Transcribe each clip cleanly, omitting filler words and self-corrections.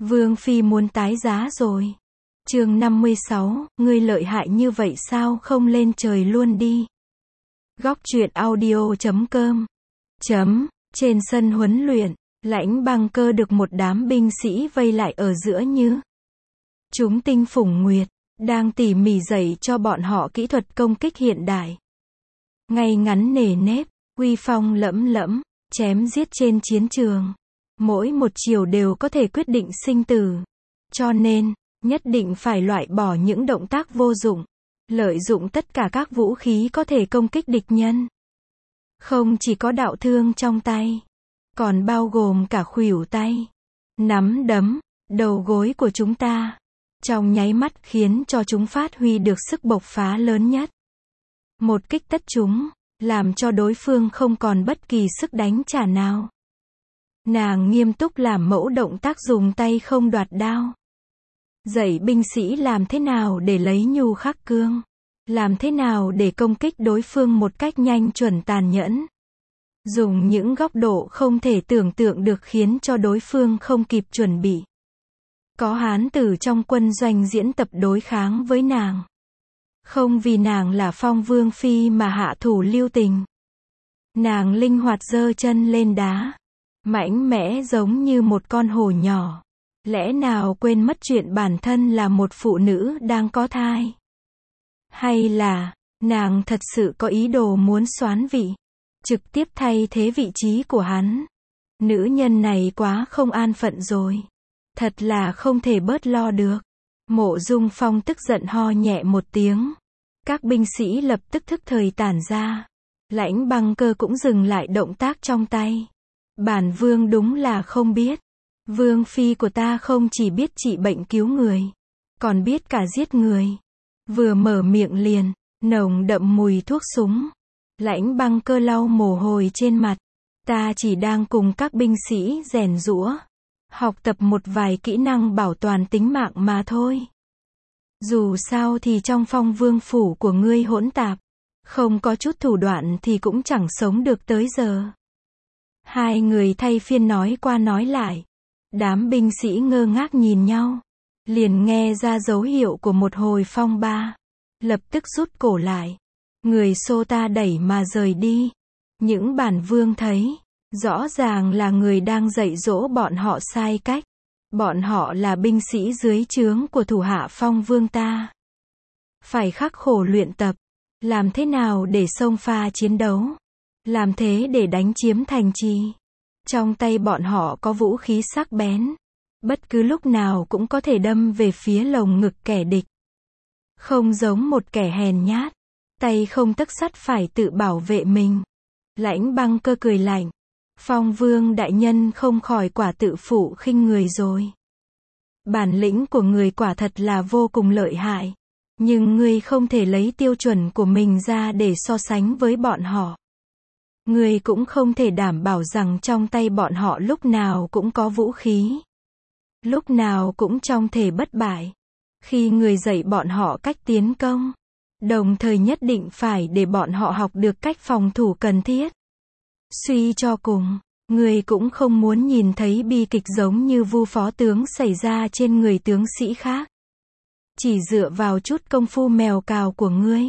Vương Phi muốn tái giá rồi. Chương 56, ngươi lợi hại như vậy sao không lên trời luôn đi. Góc truyện audio.com. Trên sân huấn luyện, Lãnh Băng Cơ được một đám binh sĩ vây lại ở giữa như chúng tinh phủng nguyệt, đang tỉ mỉ dạy cho bọn họ kỹ thuật công kích hiện đại. Ngay ngắn nề nếp, uy phong lẫm lẫm, chém giết trên chiến trường. Mỗi một chiều đều có thể quyết định sinh tử. Cho nên, nhất định phải loại bỏ những động tác vô dụng. Lợi dụng tất cả các vũ khí có thể công kích địch nhân. Không chỉ có đạo thương trong tay, còn bao gồm cả khuỷu tay, nắm đấm, đầu gối của chúng ta. Trong nháy mắt khiến cho chúng phát huy được sức bộc phá lớn nhất. Một kích tất chúng, làm cho đối phương không còn bất kỳ sức đánh trả nào. Nàng nghiêm túc làm mẫu động tác dùng tay không đoạt đao. Dạy binh sĩ làm thế nào để lấy nhu khắc cương. Làm thế nào để công kích đối phương một cách nhanh chuẩn tàn nhẫn. Dùng những góc độ không thể tưởng tượng được khiến cho đối phương không kịp chuẩn bị. Có hán tử trong quân doanh diễn tập đối kháng với nàng. Không vì nàng là Phong Vương Phi mà hạ thủ lưu tình. Nàng linh hoạt giơ chân lên đá. Mãnh mẽ giống như một con hổ nhỏ. Lẽ nào quên mất chuyện bản thân là một phụ nữ đang có thai? Hay là, nàng thật sự có ý đồ muốn soán vị? Trực tiếp thay thế vị trí của hắn. Nữ nhân này quá không an phận rồi. Thật là không thể bớt lo được. Mộ Dung Phong tức giận ho nhẹ một tiếng. Các binh sĩ lập tức thức thời tản ra. Lãnh Băng Cơ cũng dừng lại động tác trong tay. Bản vương đúng là không biết. Vương Phi của ta không chỉ biết trị bệnh cứu người, còn biết cả giết người. Vừa mở miệng liền, nồng đậm mùi thuốc súng. Lãnh Băng Cơ lau mồ hôi trên mặt. Ta chỉ đang cùng các binh sĩ rèn giũa. Học tập một vài kỹ năng bảo toàn tính mạng mà thôi. Dù sao thì trong Phong Vương phủ của ngươi hỗn tạp. Không có chút thủ đoạn thì cũng chẳng sống được tới giờ. Hai người thay phiên nói qua nói lại. Đám binh sĩ ngơ ngác nhìn nhau. Liền nghe ra dấu hiệu của một hồi phong ba. Lập tức rút cổ lại. Người xô ta đẩy mà rời đi. Những bản vương thấy. Rõ ràng là người đang dạy dỗ bọn họ sai cách. Bọn họ là binh sĩ dưới trướng của thủ hạ Phong Vương ta. Phải khắc khổ luyện tập. Làm thế nào để xông pha chiến đấu. Làm thế để đánh chiếm thành trì. Trong tay bọn họ có vũ khí sắc bén. Bất cứ lúc nào cũng có thể đâm về phía lồng ngực kẻ địch. Không giống một kẻ hèn nhát. Tay không tấc sắt phải tự bảo vệ mình. Lãnh Băng Cơ cười lạnh. Phong Vương đại nhân không khỏi quả tự phụ khinh người rồi. Bản lĩnh của người quả thật là vô cùng lợi hại. Nhưng ngươi không thể lấy tiêu chuẩn của mình ra để so sánh với bọn họ. Ngươi cũng không thể đảm bảo rằng trong tay bọn họ lúc nào cũng có vũ khí. Lúc nào cũng trong thể bất bại. Khi người dạy bọn họ cách tiến công, đồng thời nhất định phải để bọn họ học được cách phòng thủ cần thiết. Suy cho cùng, người cũng không muốn nhìn thấy bi kịch giống như Vu phó tướng xảy ra trên người tướng sĩ khác. Chỉ dựa vào chút công phu mèo cào của ngươi.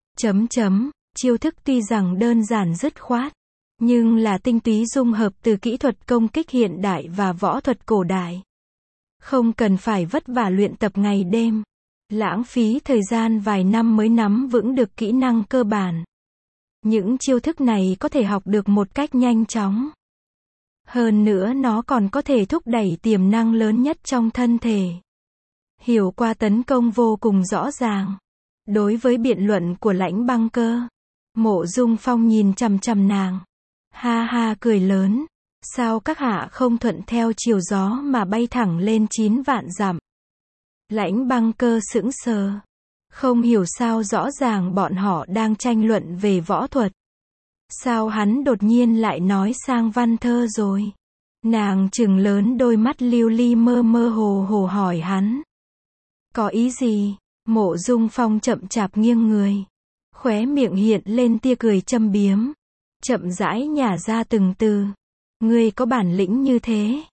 Chiêu thức tuy rằng đơn giản dứt khoát, nhưng là tinh túy dung hợp từ kỹ thuật công kích hiện đại và võ thuật cổ đại. Không cần phải vất vả luyện tập ngày đêm, lãng phí thời gian vài năm mới nắm vững được kỹ năng cơ bản. Những chiêu thức này có thể học được một cách nhanh chóng. Hơn nữa nó còn có thể thúc đẩy tiềm năng lớn nhất trong thân thể. Hiểu qua tấn công vô cùng rõ ràng. Đối với biện luận của Lãnh Băng Cơ, Mộ Dung Phong nhìn chằm chằm nàng. Ha ha cười lớn. Sao các hạ không thuận theo chiều gió mà bay thẳng lên 9 vạn dặm? Lãnh Băng Cơ sững sờ. Không hiểu sao rõ ràng bọn họ đang tranh luận về võ thuật. Sao hắn đột nhiên lại nói sang văn thơ rồi? Nàng trừng lớn đôi mắt lưu ly mơ mơ hồ hồ hỏi hắn. Có ý gì? Mộ Dung Phong chậm chạp nghiêng người. Khóe miệng hiện lên tia cười châm biếm. Chậm rãi nhả ra từng từ. Ngươi có bản lĩnh như thế.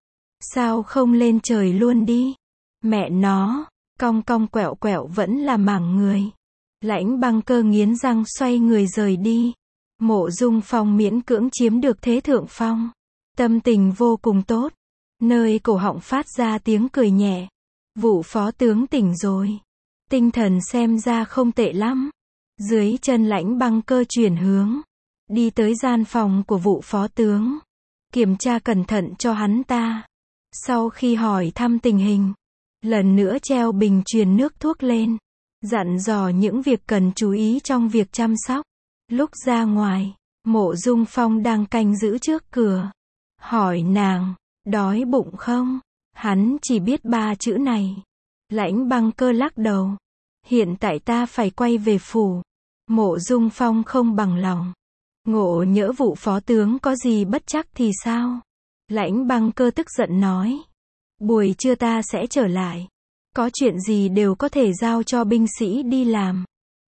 Sao không lên trời luôn đi? Mẹ nó, cong cong quẹo quẹo vẫn là mảng người. Lãnh Băng Cơ nghiến răng xoay người rời đi. Mộ Dung Phong miễn cưỡng chiếm được thế thượng phong. Tâm tình vô cùng tốt. Nơi cổ họng phát ra tiếng cười nhẹ. Vụ phó tướng tỉnh rồi. Tinh thần xem ra không tệ lắm. Dưới chân Lãnh Băng Cơ chuyển hướng. Đi tới gian phòng của vụ phó tướng. Kiểm tra cẩn thận cho hắn ta. Sau khi hỏi thăm tình hình, lần nữa treo bình truyền nước thuốc lên. Dặn dò những việc cần chú ý trong việc chăm sóc. Lúc ra ngoài, Mộ Dung Phong đang canh giữ trước cửa. Hỏi nàng, đói bụng không? Hắn chỉ biết 3 chữ này. Lãnh Băng Cơ lắc đầu. Hiện tại ta phải quay về phủ. Mộ Dung Phong không bằng lòng. Ngộ nhỡ vụ phó tướng có gì bất trắc thì sao? Lãnh Băng Cơ tức giận nói. Buổi trưa ta sẽ trở lại. Có chuyện gì đều có thể giao cho binh sĩ đi làm.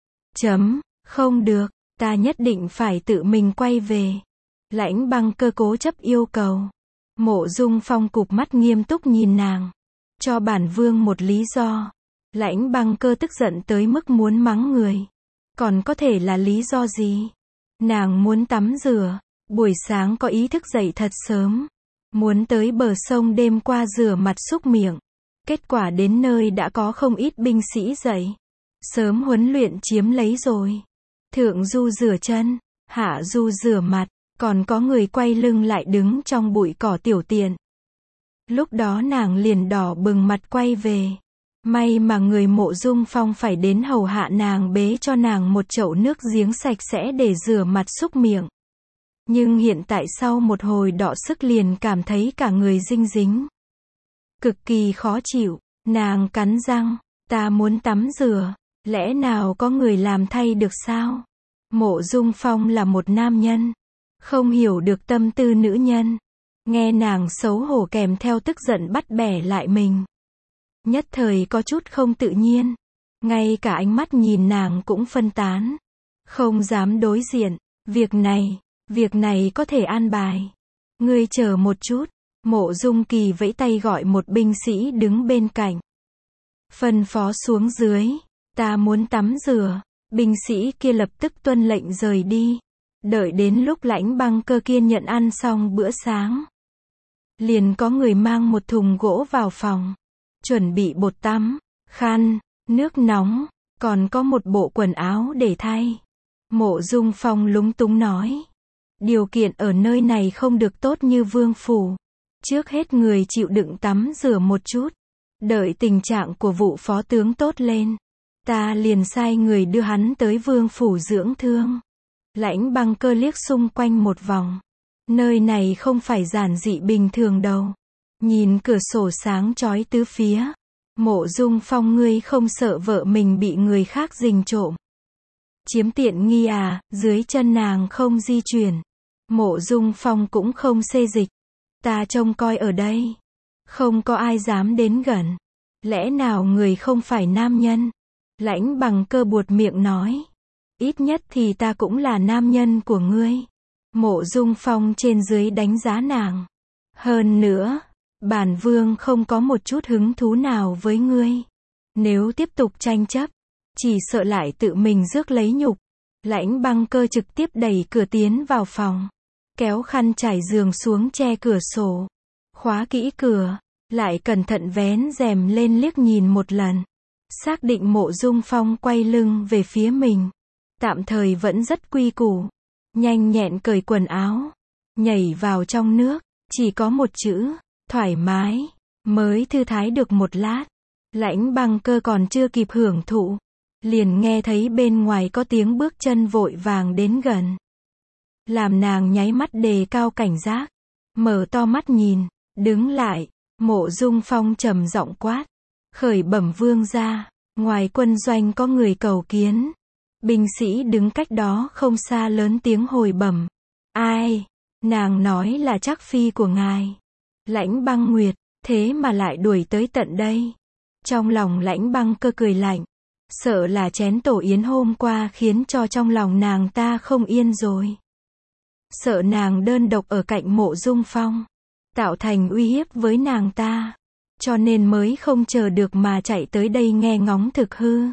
Không được, ta nhất định phải tự mình quay về. Lãnh Băng Cơ cố chấp yêu cầu. Mộ Dung Phong cụp mắt nghiêm túc nhìn nàng. Cho bản vương một lý do. Lãnh Băng Cơ tức giận tới mức muốn mắng người. Còn có thể là lý do gì? Nàng muốn tắm rửa. Buổi sáng có ý thức dậy thật sớm. Muốn tới bờ sông đêm qua rửa mặt súc miệng. Kết quả đến nơi đã có không ít binh sĩ dậy. Sớm huấn luyện chiếm lấy rồi. Thượng du rửa chân, hạ du rửa mặt, còn có người quay lưng lại đứng trong bụi cỏ tiểu tiện. Lúc đó nàng liền đỏ bừng mặt quay về. May mà người Mộ Dung Phong phải đến hầu hạ nàng bế cho nàng một chậu nước giếng sạch sẽ để rửa mặt súc miệng. Nhưng hiện tại sau một hồi đọ sức liền cảm thấy cả người dinh dính. Cực kỳ khó chịu, nàng cắn răng, ta muốn tắm rửa, lẽ nào có người làm thay được sao? Mộ Dung Phong là một nam nhân, không hiểu được tâm tư nữ nhân. Nghe nàng xấu hổ kèm theo tức giận bắt bẻ lại mình. Nhất thời có chút không tự nhiên, ngay cả ánh mắt nhìn nàng cũng phân tán. Không dám đối diện, việc này có thể an bài. Ngươi chờ một chút. Mộ Dung Kỳ vẫy tay gọi một binh sĩ đứng bên cạnh. Phân phó xuống dưới, ta muốn tắm rửa. Binh sĩ kia lập tức tuân lệnh rời đi. Đợi đến lúc Lãnh Băng Cơ kiên nhận ăn xong bữa sáng. Liền có người mang một thùng gỗ vào phòng. Chuẩn bị bột tắm, khăn, nước nóng, còn có một bộ quần áo để thay. Mộ Dung Phong lúng túng nói. Điều kiện ở nơi này không được tốt như vương phủ. Trước hết người chịu đựng tắm rửa một chút. Đợi tình trạng của vụ phó tướng tốt lên. Ta liền sai người đưa hắn tới vương phủ dưỡng thương. Lãnh Băng Cơ liếc xung quanh một vòng. Nơi này không phải giản dị bình thường đâu. Nhìn cửa sổ sáng chói tứ phía. Mộ Dung Phong ngươi không sợ vợ mình bị người khác rình trộm. Chiếm tiện nghi à? Dưới chân nàng không di chuyển. Mộ Dung Phong cũng không xê dịch. Ta trông coi ở đây. Không có ai dám đến gần. Lẽ nào người không phải nam nhân? Lãnh Băng Cơ buột miệng nói. Ít nhất thì ta cũng là nam nhân của ngươi. Mộ Dung Phong trên dưới đánh giá nàng. Hơn nữa, bản vương không có một chút hứng thú nào với ngươi. Nếu tiếp tục tranh chấp, chỉ sợ lại tự mình rước lấy nhục. Lãnh Băng Cơ trực tiếp đẩy cửa tiến vào phòng. Kéo khăn trải giường xuống che cửa sổ. Khóa kỹ cửa, lại cẩn thận vén rèm lên liếc nhìn một lần. Xác định Mộ Dung Phong quay lưng về phía mình. Tạm thời vẫn rất quy củ. Nhanh nhẹn cởi quần áo. Nhảy vào trong nước. Chỉ có một chữ, thoải mái. Mới thư thái được một lát. Lãnh Băng Cơ còn chưa kịp hưởng thụ. Liền nghe thấy bên ngoài có tiếng bước chân vội vàng đến gần. Làm nàng nháy mắt đề cao cảnh giác. Mở to mắt nhìn. Đứng lại. Mộ Dung Phong trầm giọng quát. Khởi bẩm vương gia. Ngoài quân doanh có người cầu kiến. Binh sĩ đứng cách đó không xa lớn tiếng hồi bẩm. Ai? Nàng nói là Trác phi của ngài. Lãnh Băng Nguyệt, thế mà lại đuổi tới tận đây. Trong lòng Lãnh Băng Cơ cười lạnh. Sợ là chén tổ yến hôm qua khiến cho trong lòng nàng ta không yên rồi. Sợ nàng đơn độc ở cạnh Mộ Dung Phong. tạo thành uy hiếp với nàng ta. Cho nên mới không chờ được mà chạy tới đây nghe ngóng thực hư.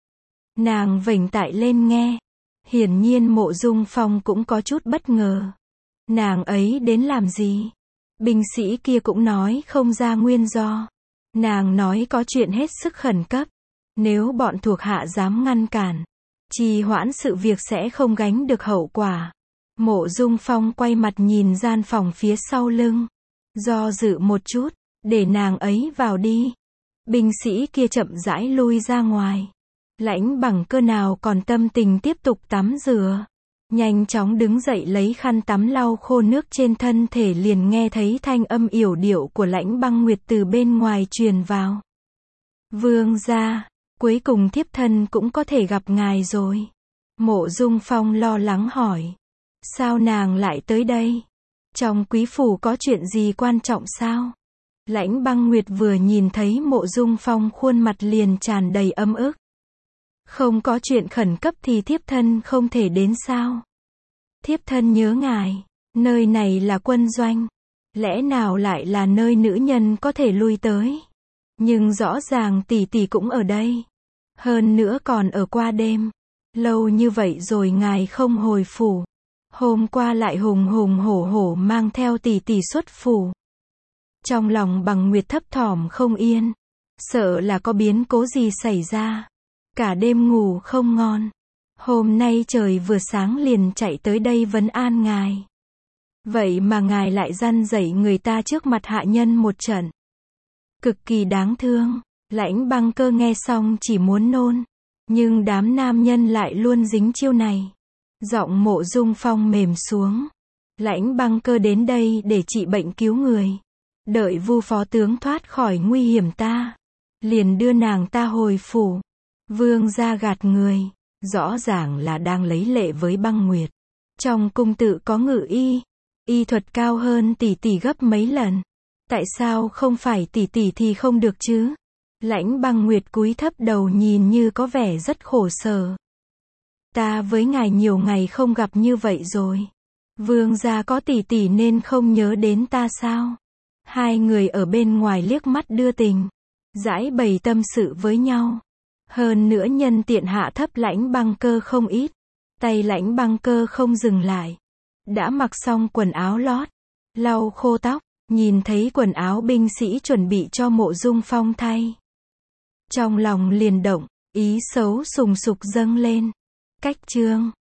Nàng vểnh tai lên nghe. Hiển nhiên Mộ Dung Phong cũng có chút bất ngờ. Nàng ấy đến làm gì? Binh sĩ kia cũng nói không ra nguyên do. Nàng nói có chuyện hết sức khẩn cấp. Nếu bọn thuộc hạ dám ngăn cản, trì hoãn sự việc sẽ không gánh được hậu quả. Mộ Dung Phong quay mặt nhìn gian phòng phía sau lưng. Do dự một chút, để nàng ấy vào đi. Binh sĩ kia chậm rãi lui ra ngoài. Lãnh Bằng Cơ nào còn tâm tình tiếp tục tắm rửa. Nhanh chóng đứng dậy lấy khăn tắm lau khô nước trên thân thể, liền nghe thấy thanh âm yểu điệu của Lãnh Băng Nguyệt từ bên ngoài truyền vào. Vương gia, cuối cùng thiếp thân cũng có thể gặp ngài rồi. Mộ Dung Phong lo lắng hỏi. Sao nàng lại tới đây? Trong quý phủ có chuyện gì quan trọng sao? Lãnh Băng Nguyệt vừa nhìn thấy Mộ Dung Phong khuôn mặt liền tràn đầy ấm ức. Không có chuyện khẩn cấp thì thiếp thân không thể đến sao? Thiếp thân nhớ ngài, nơi này là quân doanh. Lẽ nào lại là nơi nữ nhân có thể lui tới? Nhưng rõ ràng tỷ tỷ cũng ở đây. Hơn nữa còn ở qua đêm. Lâu như vậy rồi ngài không hồi phủ. Hôm qua lại hùng hùng hổ hổ mang theo tỷ tỷ xuất phủ. Trong lòng Bằng Nguyệt thấp thỏm không yên. Sợ là có biến cố gì xảy ra. Cả đêm ngủ không ngon. Hôm nay trời vừa sáng liền chạy tới đây vấn an ngài. Vậy mà ngài lại răn dạy người ta trước mặt hạ nhân một trận. Cực kỳ đáng thương. Lãnh Băng Cơ nghe xong chỉ muốn nôn. Nhưng đám nam nhân lại luôn dính chiêu này. Giọng Mộ Dung Phong mềm xuống. Lãnh Băng Cơ đến đây để trị bệnh cứu người. Đợi Vu phó tướng thoát khỏi nguy hiểm ta. Liền đưa nàng ta hồi phủ. Vương gia gạt người. Rõ ràng là đang lấy lệ với Băng Nguyệt. Trong cung tự có ngự y. Y thuật cao hơn tỷ tỷ gấp mấy lần. Tại sao không phải tỷ tỷ thì không được chứ? Lãnh Băng Nguyệt cúi thấp đầu nhìn như có vẻ rất khổ sở. Ta với ngài nhiều ngày không gặp như vậy rồi. Vương gia có tỷ tỷ nên không nhớ đến ta sao? Hai người ở bên ngoài liếc mắt đưa tình. Giải bày tâm sự với nhau. Hơn nữa nhân tiện hạ thấp Lãnh Băng Cơ không ít. Tay Lãnh Băng Cơ không dừng lại. Đã mặc xong quần áo lót. Lau khô tóc. Nhìn thấy quần áo binh sĩ chuẩn bị cho Mộ Dung Phong thay. Trong lòng liền động. Ý xấu sùng sục dâng lên. Cách chương